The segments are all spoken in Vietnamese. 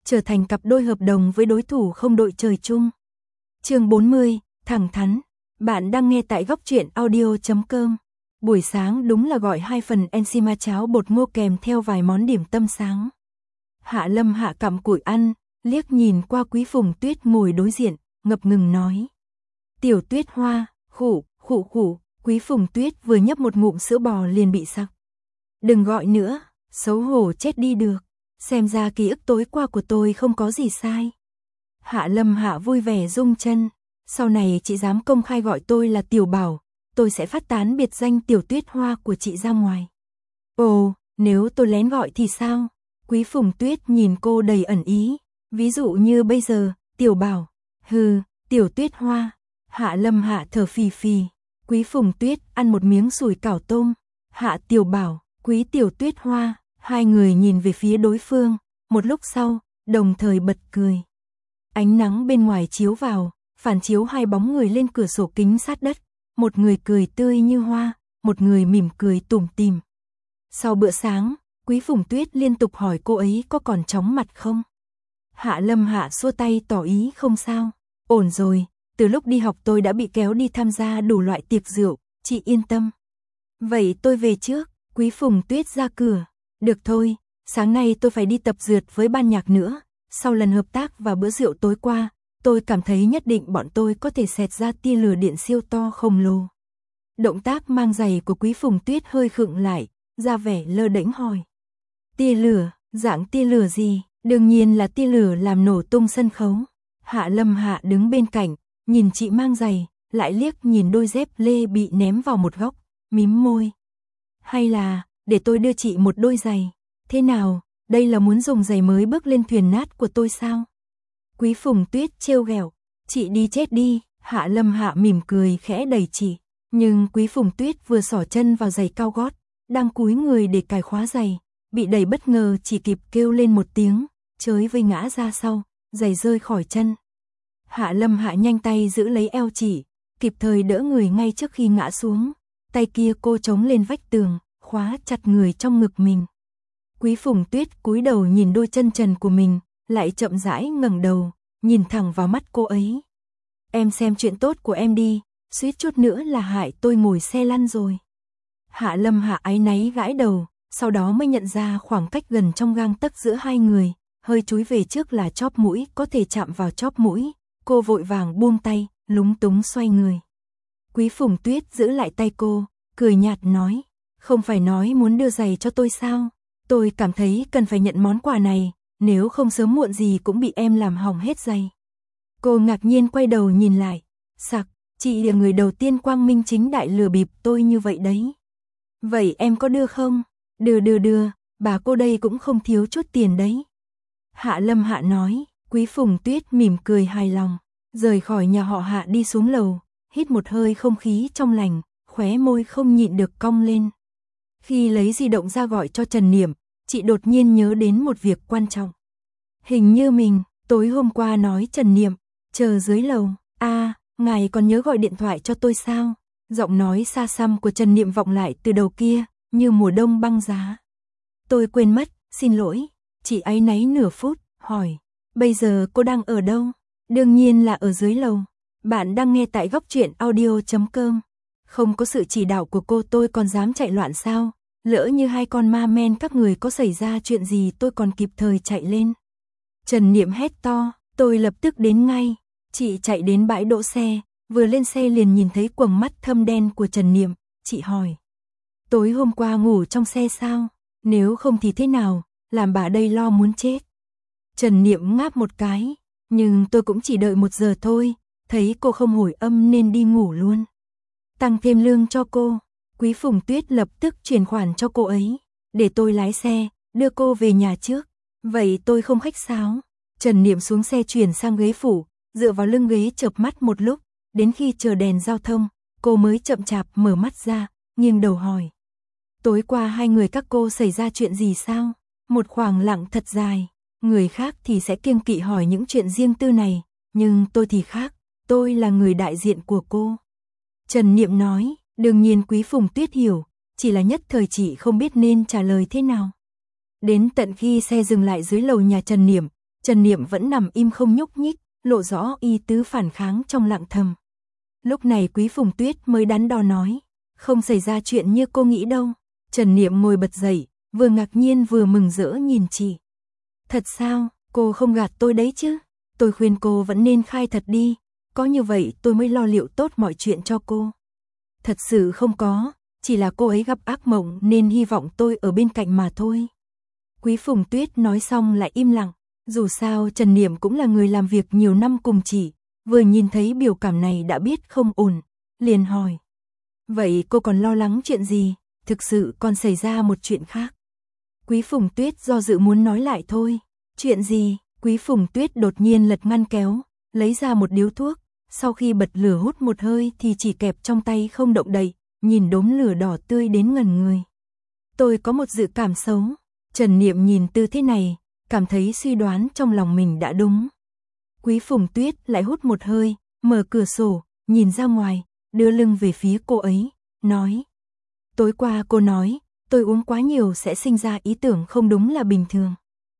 trở thành cặp đôi hợp đồng với đối thủ không đội trời chung. Chương 40, thẳng thắn. Bạn đang nghe tại góc truyện audio.com. Buổi sáng đúng là gọi 2 phần enzima cháo bột ngô kèm theo vài món điểm tâm sáng. Hạ Lâm Hạ cặm cụi ăn, liếc nhìn qua Quý Phùng Tuyết ngồi đối diện, ngập ngừng nói. Tiểu Tuyết Hoa, khụ, khụ khụ, Quý Phùng Tuyết vừa nhấp một ngụm sữa bò liền bị sặc. Đừng gọi nữa, xấu hổ chết đi được, xem ra ký ức tối qua của tôi không có gì sai. Hạ Lâm Hạ vui vẻ rung chân, sau này chị dám công khai gọi tôi là Tiểu Bảo, tôi sẽ phát tán biệt danh Tiểu Tuyết Hoa của chị ra ngoài. Ồ, nếu tôi lén gọi thì sao? Quý Phùng Tuyết nhìn cô đầy ẩn ý, ví dụ như bây giờ, Tiểu Bảo, hừ, Tiểu Tuyết Hoa. Hạ Lâm Hạ thở phì phì, Quý Phùng Tuyết ăn một miếng sủi cảo tôm, Hạ Tiểu Bảo, Quý Tiểu Tuyết Hoa, hai người nhìn về phía đối phương, một lúc sau, đồng thời bật cười. Ánh nắng bên ngoài chiếu vào, phản chiếu hai bóng người lên cửa sổ kính sát đất, một người cười tươi như hoa, một người mỉm cười tủm tỉm. Sau bữa sáng, Quý Phùng Tuyết liên tục hỏi cô ấy có còn chóng mặt không. Hạ Lâm Hạ xua tay tỏ ý không sao, ổn rồi, từ lúc đi học tôi đã bị kéo đi tham gia đủ loại tiệc rượu, chị yên tâm. Vậy tôi về trước, Quý Phùng Tuyết ra cửa. Được thôi, sáng nay tôi phải đi tập dượt với ban nhạc nữa, sau lần hợp tác và bữa rượu tối qua, tôi cảm thấy nhất định bọn tôi có thể xẹt ra tia lửa điện siêu to khổng lồ. Động tác mang giày của Quý Phùng Tuyết hơi khựng lại, ra vẻ lơ đễnh hỏi. Tia lửa, dạng tia lửa gì? Đương nhiên là tia lửa làm nổ tung sân khấu. Hạ Lâm Hạ đứng bên cạnh, nhìn chị mang giày, lại liếc nhìn đôi dép lê bị ném vào một góc, mím môi. Hay là, để tôi đưa chị một đôi giày. Thế nào, đây là muốn dùng giày mới bước lên thuyền nát của tôi sao? Quý Phùng Tuyết trêu ghẹo, chị đi chết đi. Hạ Lâm Hạ mỉm cười khẽ đẩy chị, nhưng Quý Phùng Tuyết vừa xỏ chân vào giày cao gót, đang cúi người để cài khóa giày, bị đẩy bất ngờ chỉ kịp kêu lên một tiếng, chới vây ngã ra sau, giày rơi khỏi chân. Hạ Lâm Hạ nhanh tay giữ lấy eo chị, kịp thời đỡ người ngay trước khi ngã xuống, tay kia cô chống lên vách tường, khóa chặt người trong ngực mình. Quý Phùng Tuyết cúi đầu nhìn đôi chân trần của mình, lại chậm rãi ngẩng đầu, nhìn thẳng vào mắt cô ấy. Em xem chuyện tốt của em đi, suýt chút nữa là hại tôi ngồi xe lăn rồi. Hạ Lâm Hạ áy náy gãi đầu, sau đó mới nhận ra khoảng cách gần trong gang tấc giữa hai người, hơi chúi về trước là chóp mũi có thể chạm vào chóp mũi, cô vội vàng buông tay, lúng túng xoay người. Quý Phùng Tuyết giữ lại tay cô, cười nhạt nói, không phải nói muốn đưa giày cho tôi sao? Tôi cảm thấy cần phải nhận món quà này, nếu không sớm muộn gì cũng bị em làm hỏng hết giày. Cô ngạc nhiên quay đầu nhìn lại, sặc, chị là người đầu tiên quang minh chính đại lừa bịp tôi như vậy đấy. Vậy em có đưa không? Đưa, bà cô đây cũng không thiếu chút tiền đấy. Hạ Lâm Hạ nói, Quý Phùng Tuyết mỉm cười hài lòng, rời khỏi nhà họ Hạ đi xuống lầu, hít một hơi không khí trong lành, khóe môi không nhịn được cong lên. Khi lấy di động ra gọi cho Trần Niệm, chị đột nhiên nhớ đến một việc quan trọng. Hình như mình, tối hôm qua nói Trần Niệm, chờ dưới lầu, ngài còn nhớ gọi điện thoại cho tôi sao? Giọng nói xa xăm của Trần Niệm vọng lại từ đầu kia, như mùa đông băng giá. Tôi quên mất, xin lỗi, chị áy náy nửa phút, hỏi, bây giờ cô đang ở đâu? Đương nhiên là ở dưới lầu. Bạn đang nghe tại góc truyện audio.com. Không có sự chỉ đạo của cô tôi còn dám chạy loạn sao? Lỡ như hai con ma men các người có xảy ra chuyện gì tôi còn kịp thời chạy lên. Trần Niệm hét to, tôi lập tức đến ngay. Chị chạy đến bãi đỗ xe, vừa lên xe liền nhìn thấy quầng mắt thâm đen của Trần Niệm. Chị hỏi, tối hôm qua ngủ trong xe sao? Nếu không thì thế nào, làm bà đây lo muốn chết. Trần Niệm ngáp một cái, nhưng tôi cũng chỉ đợi 1 giờ thôi, thấy cô không hồi âm nên đi ngủ luôn. Tăng thêm lương cho cô. Quý Phùng Tuyết lập tức chuyển khoản cho cô ấy, để tôi lái xe, đưa cô về nhà trước. Vậy tôi không khách sáo. Trần Niệm xuống xe chuyển sang ghế phụ, dựa vào lưng ghế chợp mắt một lúc, đến khi chờ đèn giao thông, cô mới chậm chạp mở mắt ra, nghiêng đầu hỏi. Tối qua hai người các cô xảy ra chuyện gì sao? Một khoảng lặng thật dài, người khác thì sẽ kiêng kỵ hỏi những chuyện riêng tư này, nhưng tôi thì khác, tôi là người đại diện của cô. Trần Niệm nói, đương nhiên Quý Phùng Tuyết hiểu, chỉ là nhất thời chị không biết nên trả lời thế nào. Đến tận khi xe dừng lại dưới lầu nhà Trần Niệm, Trần Niệm vẫn nằm im không nhúc nhích, lộ rõ ý tứ phản kháng trong lặng thầm. Lúc này Quý Phùng Tuyết mới đắn đo nói, không xảy ra chuyện như cô nghĩ đâu. Trần Niệm ngồi bật dậy, vừa ngạc nhiên vừa mừng rỡ nhìn chị. Thật sao, cô không gạt tôi đấy chứ? Tôi khuyên cô vẫn nên khai thật đi, có như vậy tôi mới lo liệu tốt mọi chuyện cho cô. Thật sự không có, chỉ là cô ấy gặp ác mộng nên hy vọng tôi ở bên cạnh mà thôi. Quý Phùng Tuyết nói xong lại im lặng, dù sao Trần Niệm cũng là người làm việc nhiều năm cùng chị, vừa nhìn thấy biểu cảm này đã biết không ổn, liền hỏi. Vậy cô còn lo lắng chuyện gì, thực sự còn xảy ra một chuyện khác. Quý Phùng Tuyết do dự muốn nói lại thôi. Chuyện gì? Quý Phùng Tuyết đột nhiên lật ngăn kéo, lấy ra một điếu thuốc, sau khi bật lửa hút một hơi thì chỉ kẹp trong tay không động đậy, nhìn đốm lửa đỏ tươi đến ngẩn người. Tôi có một dự cảm xấu. Trần Niệm nhìn tư thế này, cảm thấy suy đoán trong lòng mình đã đúng. Quý Phùng Tuyết lại hút một hơi, mở cửa sổ, nhìn ra ngoài, đưa lưng về phía cô ấy, nói. Tối qua cô nói, tôi uống quá nhiều sẽ sinh ra ý tưởng không đúng là bình thường.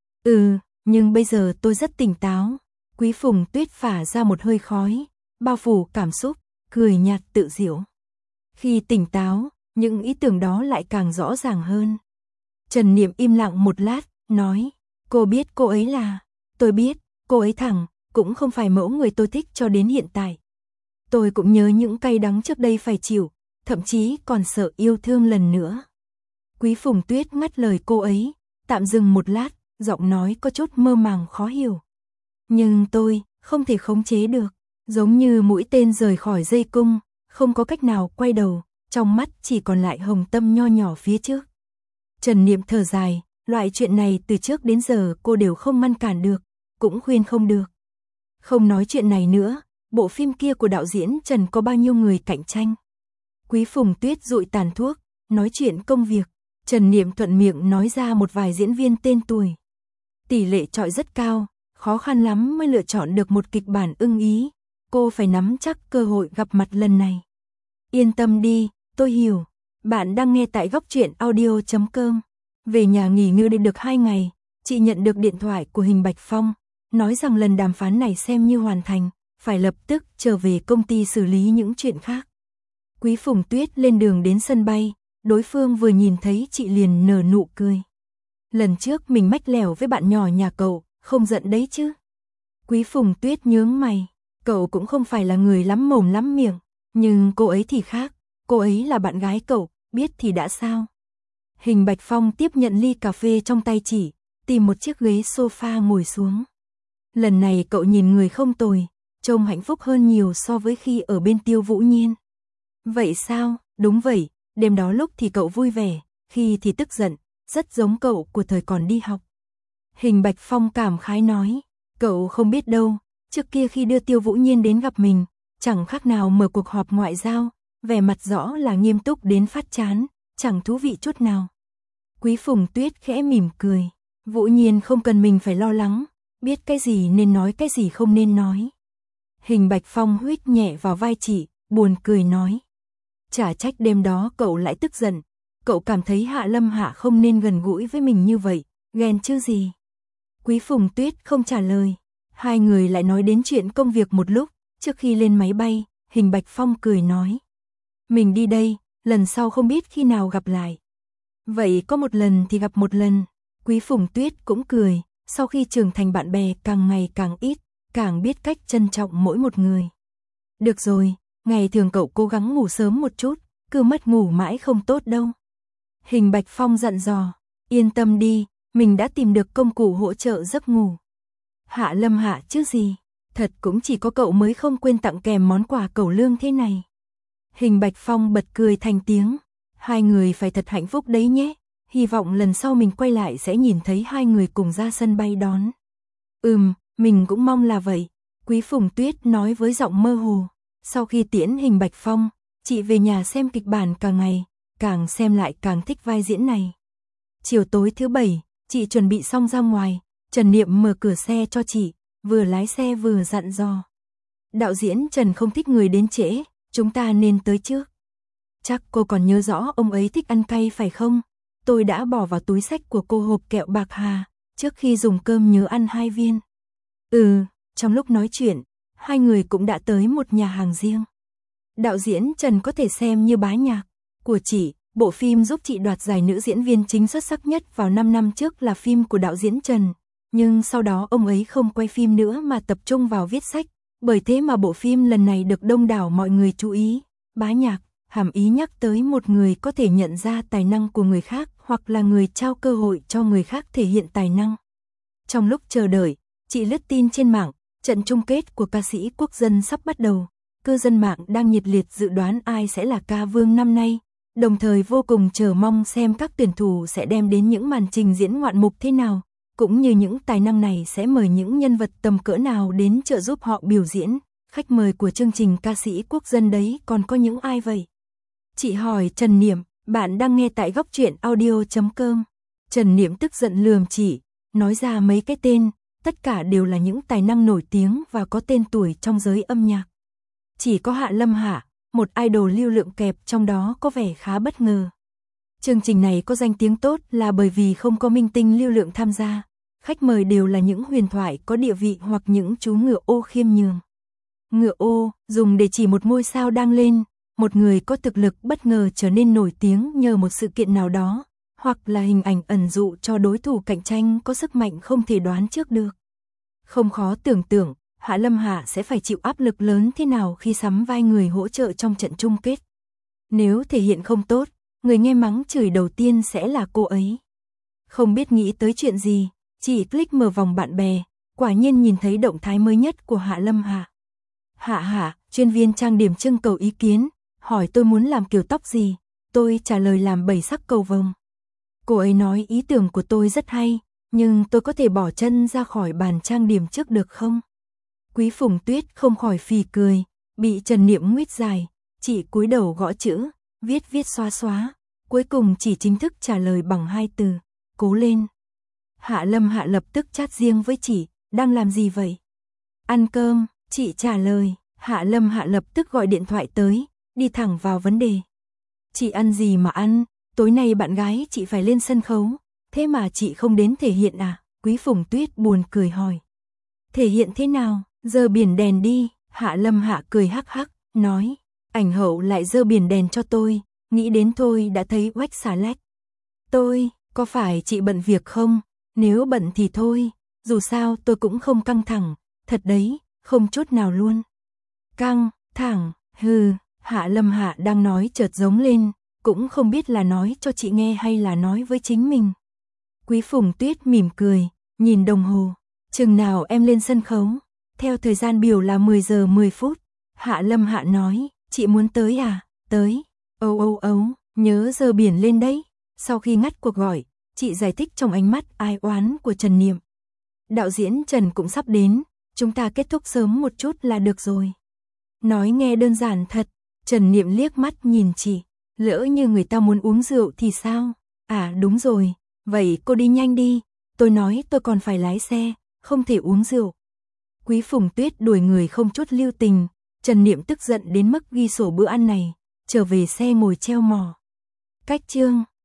Nhưng bây giờ tôi rất tỉnh táo. Quý Phùng Tuyết phả ra một hơi khói, bao phủ cảm xúc, cười nhạt tự giễu. Khi tỉnh táo, những ý tưởng đó lại càng rõ ràng hơn. Trần Niệm im lặng một lát, nói, cô biết cô ấy là, tôi biết, cô ấy thẳng, cũng không phải mẫu người tôi thích cho đến hiện tại. Tôi cũng nhớ những cay đắng trước đây phải chịu, thậm chí còn sợ yêu thương lần nữa. Quý Phùng Tuyết ngắt lời cô ấy, tạm dừng một lát, giọng nói có chút mơ màng khó hiểu. Nhưng tôi không thể khống chế được, giống như mũi tên rời khỏi dây cung, không có cách nào quay đầu, trong mắt chỉ còn lại hồng tâm nho nhỏ phía trước. Trần Niệm thở dài, loại chuyện này từ trước đến giờ cô đều không ngăn cản được, cũng khuyên không được. Không nói chuyện này nữa, bộ phim kia của đạo diễn Trần có bao nhiêu người cạnh tranh. Quý Phùng Tuyết dụi tàn thuốc, nói chuyện công việc, Trần Niệm thuận miệng nói ra một vài diễn viên tên tuổi. Tỷ lệ chọi rất cao, khó khăn lắm mới lựa chọn được một kịch bản ưng ý, cô phải nắm chắc cơ hội gặp mặt lần này. Yên tâm đi, tôi hiểu. Bạn đang nghe tại góc truyện audio.com. Về nhà nghỉ ngơi được 2 ngày, chị nhận được điện thoại của Hình Bạch Phong, nói rằng lần đàm phán này xem như hoàn thành, phải lập tức trở về công ty xử lý những chuyện khác. Quý Phùng Tuyết lên đường đến sân bay, đối phương vừa nhìn thấy chị liền nở nụ cười. Lần trước mình mách lẻo với bạn nhỏ nhà cậu, không giận đấy chứ? Quý Phùng Tuyết nhướng mày, cậu cũng không phải là người lắm mồm lắm miệng, nhưng cô ấy thì khác, cô ấy là bạn gái cậu, biết thì đã sao? Hình Bạch Phong tiếp nhận ly cà phê trong tay chị, tìm một chiếc ghế sofa ngồi xuống. Lần này cậu nhìn người không tồi, trông hạnh phúc hơn nhiều so với khi ở bên Tiêu Vũ Nhiên. Vậy sao? Đúng vậy, đêm đó lúc thì cậu vui vẻ, khi thì tức giận, rất giống cậu của thời còn đi học. Hình Bạch Phong cảm khái nói, cậu không biết đâu, trước kia khi đưa Tiêu Vũ Nhiên đến gặp mình, chẳng khác nào mở cuộc họp ngoại giao, vẻ mặt rõ là nghiêm túc đến phát chán, chẳng thú vị chút nào. Quý Phùng Tuyết khẽ mỉm cười, Vũ Nhiên không cần mình phải lo lắng, biết cái gì nên nói cái gì không nên nói. Hình Bạch Phong huých nhẹ vào vai chị, buồn cười nói. Chả trách đêm đó cậu lại tức giận, cậu cảm thấy Hạ Lâm Hạ không nên gần gũi với mình như vậy, ghen chứ gì. Quý Phùng Tuyết không trả lời, hai người lại nói đến chuyện công việc một lúc, trước khi lên máy bay, Hình Bạch Phong cười nói. Mình đi đây, lần sau không biết khi nào gặp lại. Vậy có một lần thì gặp một lần, Quý Phùng Tuyết cũng cười, sau khi trưởng thành bạn bè càng ngày càng ít, càng biết cách trân trọng mỗi một người. Được rồi, ngày thường cậu cố gắng ngủ sớm một chút, cứ mất ngủ mãi không tốt đâu. Hình Bạch Phong dặn dò, yên tâm đi, mình đã tìm được công cụ hỗ trợ giấc ngủ. Hạ Lâm Hạ chứ gì, thật cũng chỉ có cậu mới không quên tặng kèm món quà cẩu lương thế này. Hình Bạch Phong bật cười thành tiếng, hai người phải thật hạnh phúc đấy nhé, hy vọng lần sau mình quay lại sẽ nhìn thấy hai người cùng ra sân bay đón. Mình cũng mong là vậy, Quý Phùng Tuyết nói với giọng mơ hồ. Sau khi tiễn Hình Bạch Phong, chị về nhà xem kịch bản cả ngày, càng xem lại càng thích vai diễn này. Chiều tối thứ Bảy, chị chuẩn bị xong ra ngoài, Trần Niệm mở cửa xe cho chị, vừa lái xe vừa dặn dò. Đạo diễn Trần không thích người đến trễ, chúng ta nên tới trước. Chắc cô còn nhớ rõ ông ấy thích ăn cay phải không? Tôi đã bỏ vào túi xách của cô hộp kẹo bạc hà, trước khi dùng cơm nhớ ăn 2 viên. Trong lúc nói chuyện, hai người cũng đã tới một nhà hàng riêng. Đạo diễn Trần có thể xem như bá nhạc của chị, bộ phim giúp chị đoạt giải nữ diễn viên chính xuất sắc nhất vào 5 năm trước là phim của đạo diễn Trần, nhưng sau đó ông ấy không quay phim nữa mà tập trung vào viết sách, bởi thế mà bộ phim lần này được đông đảo mọi người chú ý. Bá nhạc, hàm ý nhắc tới một người có thể nhận ra tài năng của người khác hoặc là người trao cơ hội cho người khác thể hiện tài năng. Trong lúc chờ đợi, chị lướt tin trên mạng, trận chung kết của ca sĩ quốc dân sắp bắt đầu. Cư dân mạng đang nhiệt liệt dự đoán ai sẽ là ca vương năm nay, đồng thời vô cùng chờ mong xem các tuyển thủ sẽ đem đến những màn trình diễn ngoạn mục thế nào, cũng như những tài năng này sẽ mời những nhân vật tầm cỡ nào đến trợ giúp họ biểu diễn. Khách mời của chương trình ca sĩ quốc dân đấy còn có những ai vậy? Chị hỏi Trần Niệm, bạn đang nghe tại góc truyện audio.com. Trần Niệm tức giận lườm chị, nói ra mấy cái tên, tất cả đều là những tài năng nổi tiếng và có tên tuổi trong giới âm nhạc. Chỉ có Hạ Lâm Hạ, một idol lưu lượng kẹp trong đó có vẻ khá bất ngờ. Chương trình này có danh tiếng tốt là bởi vì không có minh tinh lưu lượng tham gia. Khách mời đều là những huyền thoại có địa vị hoặc những chú ngựa ô khiêm nhường. Ngựa ô, dùng để chỉ một ngôi sao đang lên, một người có thực lực bất ngờ trở nên nổi tiếng nhờ một sự kiện nào đó, hoặc là hình ảnh ẩn dụ cho đối thủ cạnh tranh có sức mạnh không thể đoán trước được. Không khó tưởng tượng, Hạ Lâm Hạ sẽ phải chịu áp lực lớn thế nào khi sắm vai người hỗ trợ trong trận chung kết. Nếu thể hiện không tốt, người nghe mắng chửi đầu tiên sẽ là cô ấy. Không biết nghĩ tới chuyện gì, chỉ click mở vòng bạn bè, quả nhiên nhìn thấy động thái mới nhất của Hạ Lâm Hạ. Hạ, chuyên viên trang điểm trưng cầu ý kiến, hỏi tôi muốn làm kiểu tóc gì, tôi trả lời làm 7 sắc cầu vồng. Cô ấy nói ý tưởng của tôi rất hay, nhưng tôi có thể bỏ chân ra khỏi bàn trang điểm trước được không? Quý Phùng Tuyết không khỏi phì cười, bị Trần Niệm nguyết dài, chị cúi đầu gõ chữ, viết xóa, cuối cùng chỉ chính thức trả lời bằng 2 từ, cố lên. Hạ Lâm Hạ lập tức chat riêng với chị, đang làm gì vậy? Ăn cơm, chị trả lời. Hạ Lâm Hạ lập tức gọi điện thoại tới, đi thẳng vào vấn đề. Chị ăn gì mà ăn, tối nay bạn gái chị phải lên sân khấu, thế mà chị không đến thể hiện à? Quý Phùng Tuyết buồn cười hỏi. Thể hiện thế nào, giơ biển đèn đi. Hạ Lâm Hạ cười hắc hắc, nói, ảnh hậu lại giơ biển đèn cho tôi, nghĩ đến thôi đã thấy oách xà lách. Tôi, có phải chị bận việc không? Nếu bận thì thôi, dù sao tôi cũng không căng thẳng, thật đấy, không chút nào luôn. Căng thẳng, Hạ Lâm Hạ đang nói chợt giống lên, cũng không biết là nói cho chị nghe hay là nói với chính mình. Quý Phùng Tuyết mỉm cười, nhìn đồng hồ, chừng nào em lên sân khấu? Theo thời gian biểu là 10 giờ 10 phút. Hạ Lâm Hạ nói, chị muốn tới à? Tới. Âu, nhớ giơ biển lên đấy. Sau khi ngắt cuộc gọi, chị giải thích trong ánh mắt ai oán của Trần Niệm. Đạo diễn Trần cũng sắp đến, chúng ta kết thúc sớm một chút là được rồi. Nói nghe đơn giản thật, Trần Niệm liếc mắt nhìn chị, lỡ như người ta muốn uống rượu thì sao? À đúng rồi, vậy cô đi nhanh đi, tôi nói tôi còn phải lái xe, không thể uống rượu. Quý Phùng Tuyết đuổi người không chút lưu tình, Trần Niệm tức giận đến mức ghi sổ bữa ăn này, trở về xe ngồi treo mỏ. Cách chương